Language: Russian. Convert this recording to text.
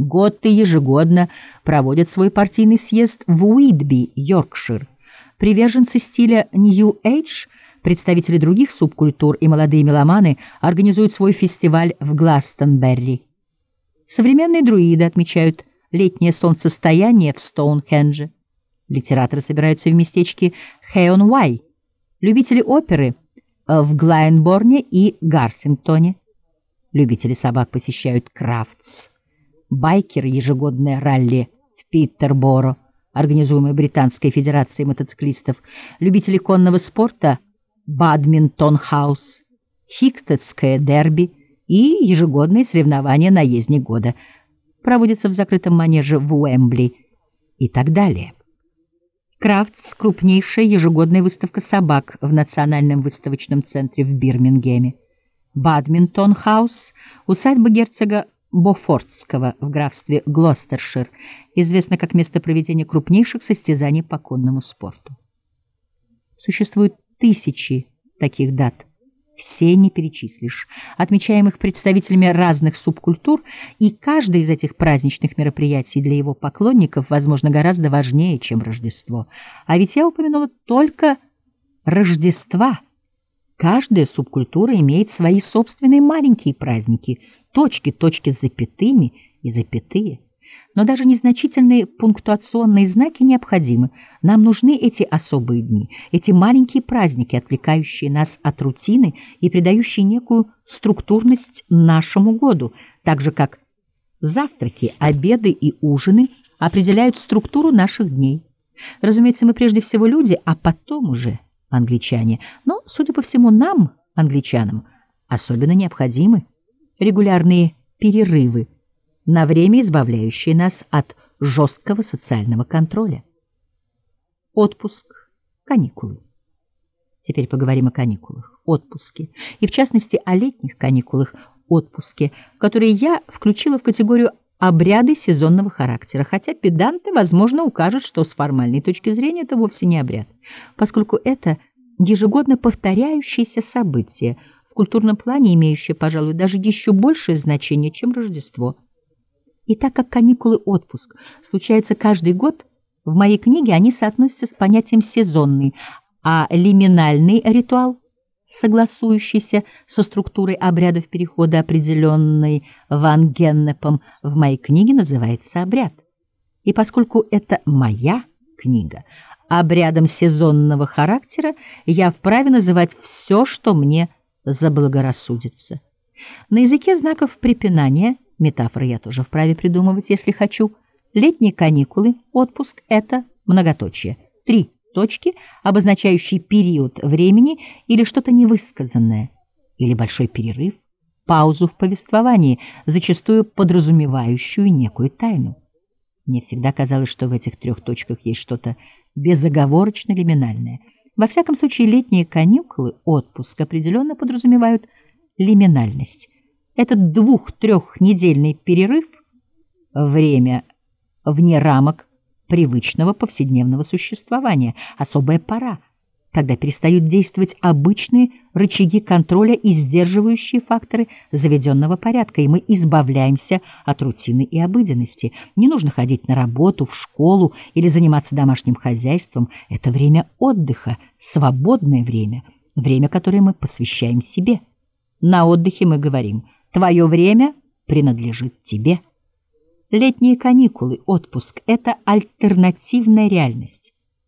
Готты ежегодно проводят свой партийный съезд в Уитби, Йоркшир. Приверженцы стиля New Age, представители других субкультур и молодые меломаны организуют свой фестиваль в Гластонберри. Современные друиды отмечают летнее солнцестояние в Стоунхендже. Литераторы собираются в местечке Хейон-Уай. Любители оперы в Глайнборне и Гарсингтоне. Любители собак посещают Крафтс. Байкеры — ежегодное ралли в Питтерборо, организуемое Британской федерацией мотоциклистов. Любители конного спорта — Бадминтон-хаус, Хикстедское дерби и ежегодные соревнования «Наездник года» проводятся в закрытом манеже в Уэмбли и так далее. Крафтс — крупнейшая ежегодная выставка собак в Национальном выставочном центре в Бирмингеме. Бадминтон-хаус — усадьба герцога Бофортского в графстве Глостершир, известно как место проведения крупнейших состязаний по конному спорту. Существуют тысячи таких дат, все не перечислишь, отмечаемых представителями разных субкультур, и каждое из этих праздничных мероприятий для его поклонников, возможно, гораздо важнее, чем Рождество. А ведь я упомянула только Рождества. Каждая субкультура имеет свои собственные маленькие праздники, точки с запятыми и запятые. Но даже незначительные пунктуационные знаки необходимы. Нам нужны эти особые дни, эти маленькие праздники, отвлекающие нас от рутины и придающие некую структурность нашему году, так же как завтраки, обеды и ужины определяют структуру наших дней. Разумеется, мы прежде всего люди, а потом уже англичане. Но, судя по всему, нам, англичанам, особенно необходимы регулярные перерывы, на время избавляющие нас от жесткого социального контроля. Отпуск, каникулы. Теперь поговорим о каникулах, отпуске, и в частности о летних каникулах, отпуске, которые я включила в категорию обряды сезонного характера, хотя педанты, возможно, укажут, что с формальной точки зрения это вовсе не обряд, поскольку это ежегодно повторяющееся событие, в культурном плане имеющее, пожалуй, даже еще большее значение, чем Рождество. И так как каникулы-отпуск случаются каждый год, в моей книге они соотносятся с понятием «сезонный», а лиминальный ритуал, согласующийся со структурой обрядов перехода, определенной Ван Геннепом, в моей книге называется обряд. И поскольку это моя книга, обрядом сезонного характера я вправе называть все, что мне заблагорассудится. На языке знаков препинания, метафоры я тоже вправе придумывать, если хочу, летние каникулы, отпуск — это многоточие. 3 точки, обозначающие период времени или что-то невысказанное, или большой перерыв, паузу в повествовании, зачастую подразумевающую некую тайну. Мне всегда казалось, что в этих 3 точках есть что-то безоговорочно лиминальное. Во всяком случае, летние каникулы, отпуск определенно подразумевают лиминальность. Этот 2-3-недельный перерыв — время вне рамок привычного повседневного существования, особая пора, когда перестают действовать обычные рычаги контроля и сдерживающие факторы заведенного порядка, и мы избавляемся от рутины и обыденности. Не нужно ходить на работу, в школу или заниматься домашним хозяйством. Это время отдыха, свободное время, время, которое мы посвящаем себе. На отдыхе мы говорим: «Твое время принадлежит тебе». Летние каникулы, отпуск — это альтернативная реальность.